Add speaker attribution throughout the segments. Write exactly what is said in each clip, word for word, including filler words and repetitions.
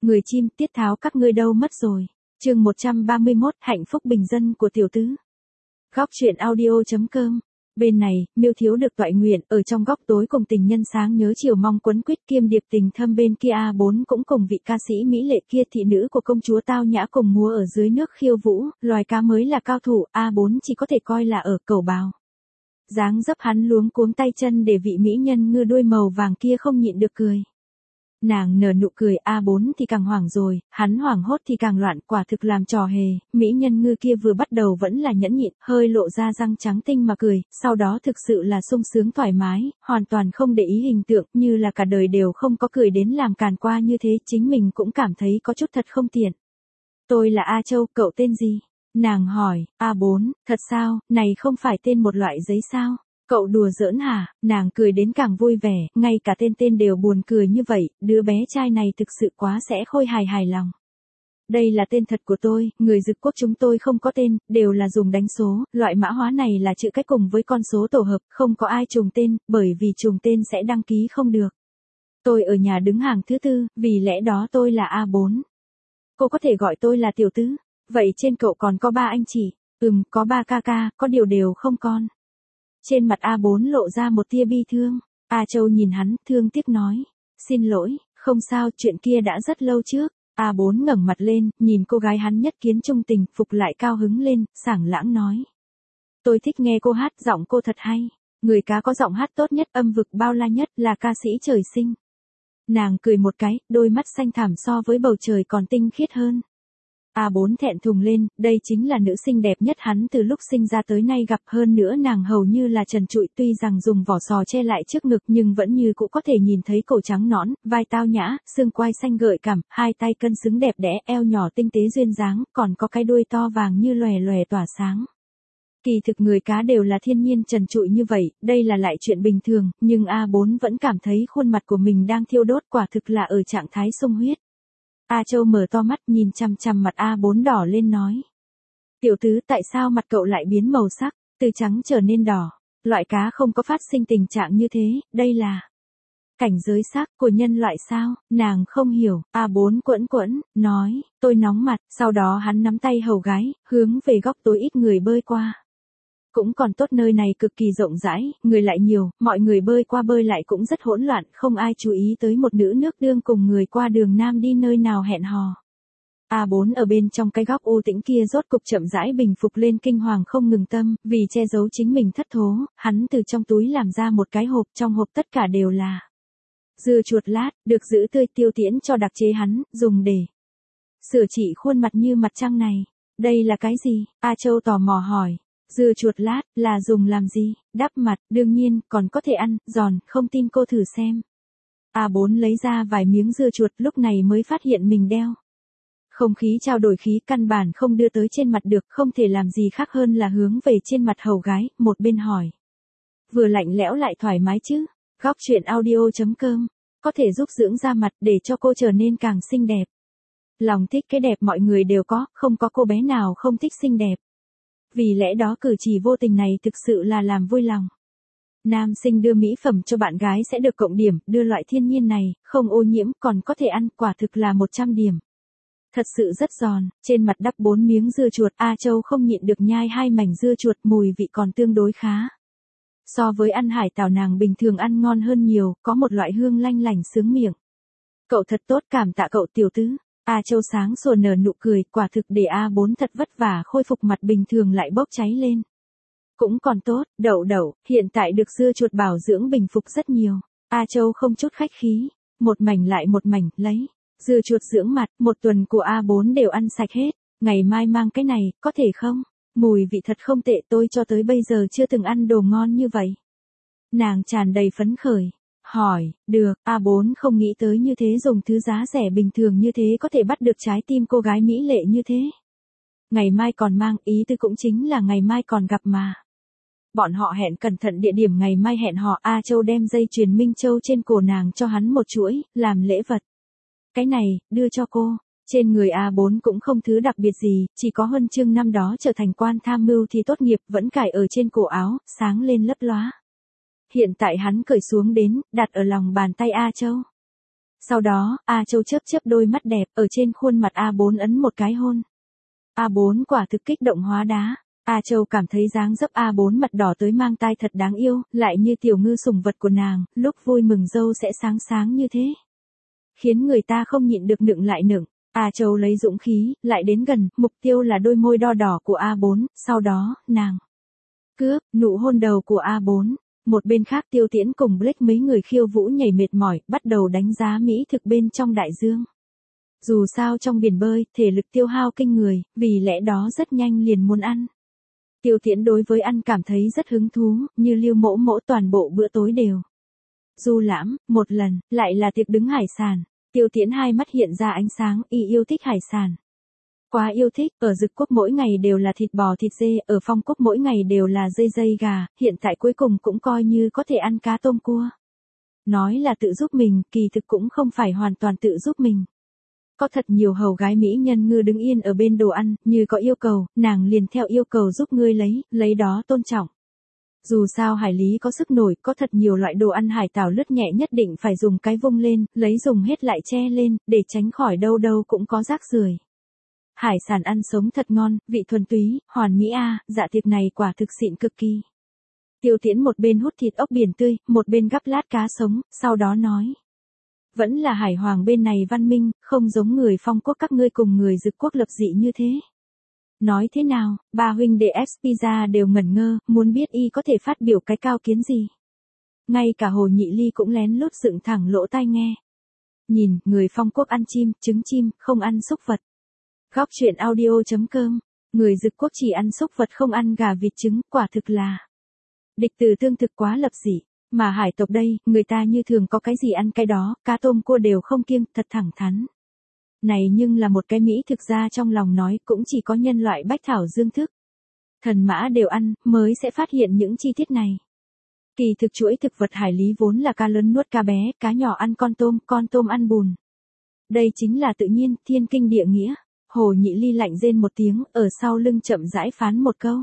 Speaker 1: người chim tiết tháo các ngươi đâu mất rồi. Chương một trăm ba mươi mốt, hạnh phúc bình dân của tiểu tứ. Góc truyện audio chấm com. Bên này, Miêu Thiếu được toại nguyện, ở trong góc tối cùng tình nhân sáng nhớ chiều mong quấn quýt kiêm điệp tình thâm, bên kia A bốn cũng cùng vị ca sĩ mỹ lệ kia thị nữ của công chúa tao nhã cùng múa ở dưới nước khiêu vũ, loài cá mới là cao thủ, A bốn chỉ có thể coi là ở cầu bào. Dáng dấp hắn luống cuống tay chân để vị mỹ nhân ngư đuôi màu vàng kia không nhịn được cười. Nàng nở nụ cười, A bốn thì càng hoảng rồi, hắn hoảng hốt thì càng loạn, quả thực làm trò hề, mỹ nhân ngư kia vừa bắt đầu vẫn là nhẫn nhịn, hơi lộ ra răng trắng tinh mà cười, sau đó thực sự là sung sướng thoải mái, hoàn toàn không để ý hình tượng, như là cả đời đều không có cười đến làm càn qua như thế, chính mình cũng cảm thấy có chút thật không tiện. Tôi là A Châu, cậu tên gì? Nàng hỏi. A bốn, thật sao, này không phải tên một loại giấy sao? Cậu đùa giỡn hả? Nàng cười đến càng vui vẻ, ngay cả tên tên đều buồn cười như vậy, đứa bé trai này thực sự quá sẽ khôi hài hài lòng. Đây là tên thật của tôi, người Dực quốc chúng tôi không có tên, đều là dùng đánh số, loại mã hóa này là chữ cách cùng với con số tổ hợp, không có ai trùng tên, bởi vì trùng tên sẽ đăng ký không được. Tôi ở nhà đứng hàng thứ tư, vì lẽ đó tôi là A bốn. Cô có thể gọi tôi là tiểu tứ, vậy trên cậu còn có ba anh chị? Ừm, có ba ca ca, có điều đều không con. Trên mặt A bốn lộ ra một tia bi thương. A Châu nhìn hắn, thương tiếc nói. Xin lỗi, không sao, chuyện kia đã rất lâu trước. A bốn ngẩng mặt lên, nhìn cô gái hắn nhất kiến trung tình, phục lại cao hứng lên, sảng lãng nói. Tôi thích nghe cô hát, giọng cô thật hay. Người cá có giọng hát tốt nhất, âm vực bao la nhất, là ca sĩ trời sinh. Nàng cười một cái, đôi mắt xanh thẳm so với bầu trời còn tinh khiết hơn. A bốn thẹn thùng lên, đây chính là nữ xinh đẹp nhất hắn từ lúc sinh ra tới nay gặp, hơn nữa nàng hầu như là trần trụi, tuy rằng dùng vỏ sò che lại trước ngực nhưng vẫn như cũ có thể nhìn thấy cổ trắng nõn, vai tao nhã, xương quai xanh gợi cảm, hai tay cân xứng đẹp đẽ, eo nhỏ tinh tế duyên dáng, còn có cái đuôi to vàng như lòe lòe tỏa sáng. Kỳ thực người cá đều là thiên nhiên trần trụi như vậy, đây là lại chuyện bình thường, nhưng A bốn vẫn cảm thấy khuôn mặt của mình đang thiêu đốt, quả thực là ở trạng thái sung huyết. A Châu mở to mắt nhìn chằm chằm mặt A bốn đỏ lên nói. Tiểu tứ, tại sao mặt cậu lại biến màu sắc, từ trắng trở nên đỏ? Loại cá không có phát sinh tình trạng như thế, đây là cảnh giới sắc của nhân loại sao? Nàng không hiểu. A bốn quẫn quẫn, nói, tôi nóng mặt, sau đó hắn nắm tay hầu gái, hướng về góc tối ít người bơi qua. Cũng còn tốt, nơi này cực kỳ rộng rãi, người lại nhiều, mọi người bơi qua bơi lại cũng rất hỗn loạn, không ai chú ý tới một nữ nước đương cùng người qua đường nam đi nơi nào hẹn hò. A bốn ở bên trong cái góc u tĩnh kia rốt cục chậm rãi bình phục lên, kinh hoàng không ngừng tâm, vì che giấu chính mình thất thố, hắn từ trong túi làm ra một cái hộp, trong hộp tất cả đều là dưa chuột lát, được giữ tươi tiêu tiễn cho đặc chế hắn, dùng để sửa trị khuôn mặt như mặt trăng này. Đây là cái gì? A Châu tò mò hỏi. Dưa chuột lát, là dùng làm gì? Đắp mặt, đương nhiên, còn có thể ăn, giòn, không tin cô thử xem. A bốn lấy ra vài miếng dưa chuột, lúc này mới phát hiện mình đeo. Không khí trao đổi khí căn bản không đưa tới trên mặt được, không thể làm gì khác hơn là hướng về trên mặt hầu gái, một bên hỏi. Vừa lạnh lẽo lại thoải mái chứ? Góc truyện audio chấm com. Có thể giúp dưỡng da mặt để cho cô trở nên càng xinh đẹp. Lòng thích cái đẹp mọi người đều có, không có cô bé nào không thích xinh đẹp. Vì lẽ đó cử chỉ vô tình này thực sự là làm vui lòng. Nam sinh đưa mỹ phẩm cho bạn gái sẽ được cộng điểm, đưa loại thiên nhiên này, không ô nhiễm, còn có thể ăn, quả thực là một trăm điểm. Thật sự rất giòn, trên mặt đắp bốn miếng dưa chuột, A Châu không nhịn được nhai hai mảnh dưa chuột, mùi vị còn tương đối khá. So với ăn hải tảo nàng bình thường ăn ngon hơn nhiều, có một loại hương lanh lành sướng miệng. Cậu thật tốt, cảm tạ cậu tiểu tứ. A Châu sáng sủa nở nụ cười, quả thực để A bốn thật vất vả khôi phục mặt bình thường lại bốc cháy lên. Cũng còn tốt, đậu đậu, hiện tại được dưa chuột bảo dưỡng bình phục rất nhiều. A Châu không chút khách khí, một mảnh lại một mảnh, lấy. Dưa chuột dưỡng mặt, một tuần của A bốn đều ăn sạch hết, ngày mai mang cái này, có thể không? Mùi vị thật không tệ, tôi cho tới bây giờ chưa từng ăn đồ ngon như vậy. Nàng tràn đầy phấn khởi. Hỏi, được, A bốn không nghĩ tới như thế, dùng thứ giá rẻ bình thường như thế có thể bắt được trái tim cô gái mỹ lệ như thế. Ngày mai còn mang, ý tư cũng chính là ngày mai còn gặp mà. Bọn họ hẹn cẩn thận địa điểm ngày mai hẹn hò, A Châu đem dây chuyền Minh Châu trên cổ nàng cho hắn một chuỗi, làm lễ vật. Cái này, đưa cho cô. Trên người A bốn cũng không thứ đặc biệt gì, chỉ có huân chương năm đó trở thành quan tham mưu thì tốt nghiệp vẫn cài ở trên cổ áo, sáng lên lấp lóa. Hiện tại hắn cởi xuống đến, đặt ở lòng bàn tay A Châu. Sau đó, A Châu chớp chớp đôi mắt đẹp, ở trên khuôn mặt A bốn ấn một cái hôn. A bốn quả thực kích động hóa đá. A Châu cảm thấy dáng dấp A bốn mặt đỏ tới mang tai thật đáng yêu, lại như tiểu ngư sủng vật của nàng, lúc vui mừng dâu sẽ sáng sáng như thế. Khiến người ta không nhịn được nựng lại nựng. A Châu lấy dũng khí, lại đến gần, mục tiêu là đôi môi đo đỏ của A bốn, sau đó, nàng cướp, nụ hôn đầu của A bốn. Một bên khác Tiêu Tiễn cùng Blake mấy người khiêu vũ nhảy mệt mỏi, bắt đầu đánh giá mỹ thực bên trong đại dương. Dù sao trong biển bơi, thể lực tiêu hao kinh người, vì lẽ đó rất nhanh liền muốn ăn. Tiêu Tiễn đối với ăn cảm thấy rất hứng thú, như Lưu Mỗ Mỗ toàn bộ bữa tối đều du lãm, một lần, lại là tiệc đứng hải sản. Tiêu Tiễn hai mắt hiện ra ánh sáng, y yêu thích hải sản. Quá yêu thích, ở Dực Quốc mỗi ngày đều là thịt bò thịt dê, ở Phong Quốc mỗi ngày đều là dây dây gà, hiện tại cuối cùng cũng coi như có thể ăn cá tôm cua. Nói là tự giúp mình, kỳ thực cũng không phải hoàn toàn tự giúp mình. Có thật nhiều hầu gái mỹ nhân ngư đứng yên ở bên đồ ăn, như có yêu cầu, nàng liền theo yêu cầu giúp ngươi lấy, lấy đó tôn trọng. Dù sao hải lý có sức nổi, có thật nhiều loại đồ ăn hải tảo lướt nhẹ nhất định phải dùng cái vung lên, lấy dùng hết lại che lên, để tránh khỏi đâu đâu cũng có rác rưởi. Hải sản ăn sống thật ngon, vị thuần túy, hoàn mỹ a, dạ tiệc này quả thực xịn cực kỳ. Tiêu Tiễn một bên hút thịt ốc biển tươi, một bên gắp lát cá sống, sau đó nói. Vẫn là hải hoàng bên này văn minh, không giống người Phong Quốc các ngươi cùng người Dực Quốc lập dị như thế. Nói thế nào, ba huynh đệ ép pizza đều ngẩn ngơ, muốn biết y có thể phát biểu cái cao kiến gì. Ngay cả Hồ Nhị Ly cũng lén lút dựng thẳng lỗ tai nghe. Nhìn, người Phong Quốc ăn chim, trứng chim, không ăn súc vật. Góc truyện audio chấm com, người Dực Quốc chỉ ăn súc vật không ăn gà vịt trứng, quả thực là địch từ tương thực quá lập dị. Mà hải tộc đây, người ta như thường có cái gì ăn cái đó, cá tôm cua đều không kiêng, thật thẳng thắn. Này nhưng là một cái mỹ thực ra trong lòng nói cũng chỉ có nhân loại bách thảo dương thức. Thần mã đều ăn, mới sẽ phát hiện những chi tiết này. Kỳ thực chuỗi thực vật hải lý vốn là cá lớn nuốt cá bé, cá nhỏ ăn con tôm, con tôm ăn bùn. Đây chính là tự nhiên, thiên kinh địa nghĩa. Hồ Nhị Ly lạnh rên một tiếng, ở sau lưng chậm rãi phán một câu.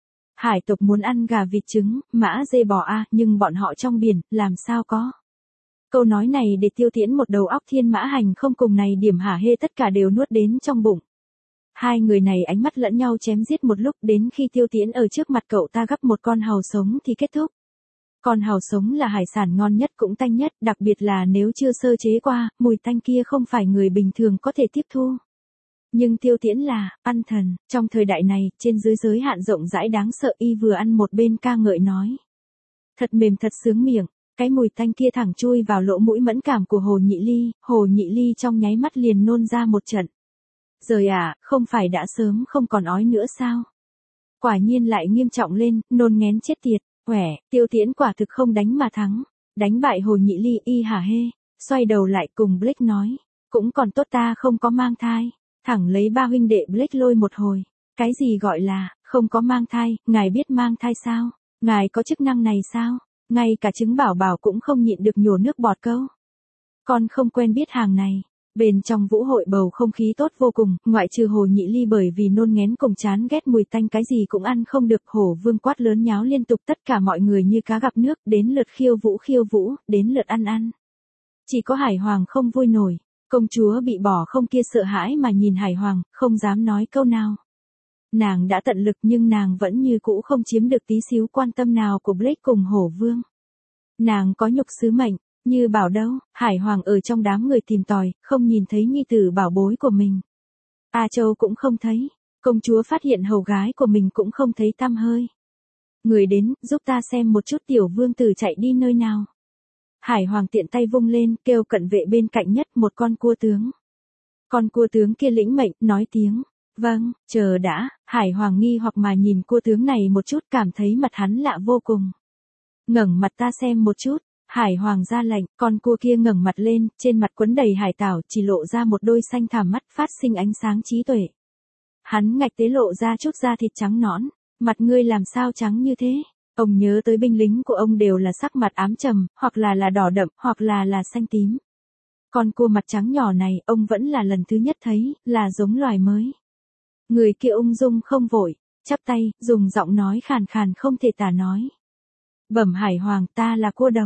Speaker 1: Hải tộc muốn ăn gà vịt trứng, mã dê bò a, nhưng bọn họ trong biển, làm sao có. Câu nói này để Tiêu Tiễn một đầu óc thiên mã hành không cùng này điểm hả hê tất cả đều nuốt đến trong bụng. Hai người này ánh mắt lẫn nhau chém giết một lúc đến khi Tiêu Tiễn ở trước mặt cậu ta gắp một con hàu sống thì kết thúc. Con hàu sống là hải sản ngon nhất cũng tanh nhất, đặc biệt là nếu chưa sơ chế qua, mùi tanh kia không phải người bình thường có thể tiếp thu. Nhưng Tiêu Tiễn là, ăn thần, trong thời đại này, trên dưới giới hạn rộng rãi đáng sợ y vừa ăn một bên ca ngợi nói. Thật mềm thật sướng miệng, cái mùi tanh kia thẳng chui vào lỗ mũi mẫn cảm của Hồ Nhị Ly, Hồ Nhị Ly trong nháy mắt liền nôn ra một trận. Rồi à, không phải đã sớm không còn ói nữa sao? Quả nhiên lại nghiêm trọng lên, nôn ngén chết tiệt, quẻ, Tiêu Tiễn quả thực không đánh mà thắng, đánh bại Hồ Nhị Ly y hả hê, xoay đầu lại cùng Blake nói, cũng còn tốt ta không có mang thai. Thẳng lấy ba huynh đệ Blake lôi một hồi. Cái gì gọi là, không có mang thai, ngài biết mang thai sao? Ngài có chức năng này sao? Ngay cả trứng bảo bảo cũng không nhịn được nhổ nước bọt câu. Con không quen biết hàng này. Bên trong vũ hội bầu không khí tốt vô cùng, ngoại trừ Hồ Nhị Ly bởi vì nôn ngén cùng chán ghét mùi tanh cái gì cũng ăn không được. Hổ Vương quát lớn nháo liên tục tất cả mọi người như cá gặp nước, đến lượt khiêu vũ khiêu vũ, đến lượt ăn ăn. Chỉ có Hải Hoàng không vui nổi. Công chúa bị bỏ không kia sợ hãi mà nhìn Hải Hoàng, không dám nói câu nào. Nàng đã tận lực nhưng nàng vẫn như cũ không chiếm được tí xíu quan tâm nào của Blake cùng Hổ Vương. Nàng có nhục sứ mệnh, như bảo đâu, Hải Hoàng ở trong đám người tìm tòi, không nhìn thấy nhi tử bảo bối của mình. A Châu cũng không thấy, công chúa phát hiện hầu gái của mình cũng không thấy tăm hơi. Người đến, giúp ta xem một chút tiểu vương tử chạy đi nơi nào. Hải Hoàng tiện tay vung lên, kêu cận vệ bên cạnh nhất một con cua tướng. Con cua tướng kia lĩnh mệnh, nói tiếng, vâng, chờ đã, Hải Hoàng nghi hoặc mà nhìn cua tướng này một chút cảm thấy mặt hắn lạ vô cùng. Ngẩng mặt ta xem một chút, Hải Hoàng ra lệnh, con cua kia ngẩng mặt lên, trên mặt quấn đầy hải tảo, chỉ lộ ra một đôi xanh thẳm mắt phát sinh ánh sáng trí tuệ. Hắn ngạch tế lộ ra chút da thịt trắng nõn, mặt ngươi làm sao trắng như thế? Ông nhớ tới binh lính của ông đều là sắc mặt ám trầm, hoặc là là đỏ đậm, hoặc là là xanh tím. Con cua mặt trắng nhỏ này, ông vẫn là lần thứ nhất thấy, là giống loài mới. Người kia ung dung không vội, chắp tay, dùng giọng nói khàn khàn không thể tả nói. Bẩm Hải Hoàng, ta là cua đồng.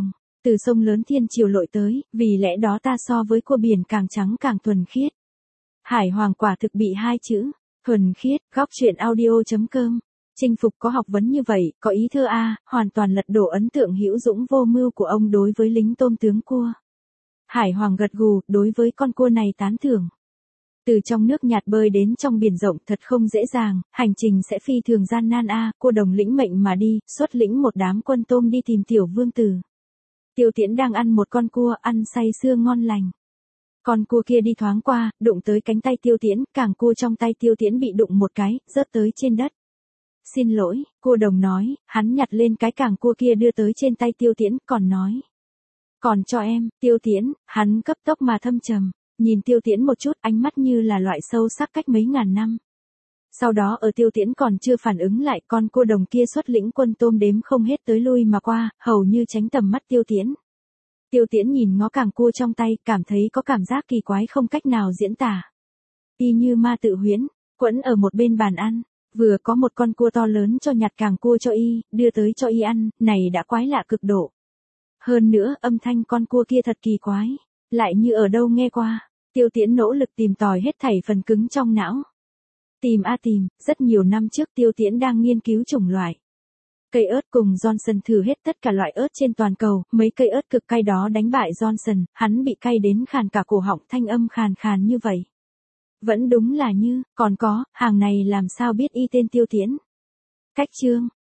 Speaker 1: Từ sông lớn thiên triều lội tới, vì lẽ đó ta so với cua biển càng trắng càng thuần khiết. Hải Hoàng quả thực bị hai chữ, thuần khiết, góc truyện audio.com. Chinh phục có học vấn như vậy, có ý thơ a, hoàn toàn lật đổ ấn tượng hữu dũng vô mưu của ông đối với lính tôm tướng cua. Hải Hoàng gật gù, đối với con cua này tán thưởng. Từ trong nước nhạt bơi đến trong biển rộng thật không dễ dàng, hành trình sẽ phi thường gian nan a, cua đồng lĩnh mệnh mà đi, xuất lĩnh một đám quân tôm đi tìm tiểu vương tử. Tiêu Tiễn đang ăn một con cua, ăn say sưa ngon lành. Con cua kia đi thoáng qua, đụng tới cánh tay Tiêu Tiễn, càng cua trong tay Tiêu Tiễn bị đụng một cái, rớt tới trên đất. Xin lỗi, cua đồng nói, hắn nhặt lên cái càng cua kia đưa tới trên tay Tiêu Tiễn, còn nói. Còn cho em, Tiêu Tiễn, hắn cấp tốc mà thâm trầm, nhìn Tiêu Tiễn một chút, ánh mắt như là loại sâu sắc cách mấy ngàn năm. Sau đó ở Tiêu Tiễn còn chưa phản ứng lại, con cua đồng kia xuất lĩnh quân tôm đếm không hết tới lui mà qua, hầu như tránh tầm mắt Tiêu Tiễn. Tiêu Tiễn nhìn ngó càng cua trong tay, cảm thấy có cảm giác kỳ quái không cách nào diễn tả. Y như ma tự huyễn, quẫn ở một bên bàn ăn, vừa có một con cua to lớn cho nhặt càng cua cho y, đưa tới cho y ăn, này đã quái lạ cực độ. Hơn nữa, âm thanh con cua kia thật kỳ quái, lại như ở đâu nghe qua. Tiêu Tiễn nỗ lực tìm tòi hết thảy phần cứng trong não. Tìm a tìm, rất nhiều năm trước Tiêu Tiễn đang nghiên cứu chủng loại cây ớt cùng Johnson thử hết tất cả loại ớt trên toàn cầu, mấy cây ớt cực cay đó đánh bại Johnson, hắn bị cay đến khàn cả cổ họng, thanh âm khàn khàn như vậy. Vẫn đúng là như, còn có, hàng này làm sao biết y tên Tiêu Tiễn. Cách chương,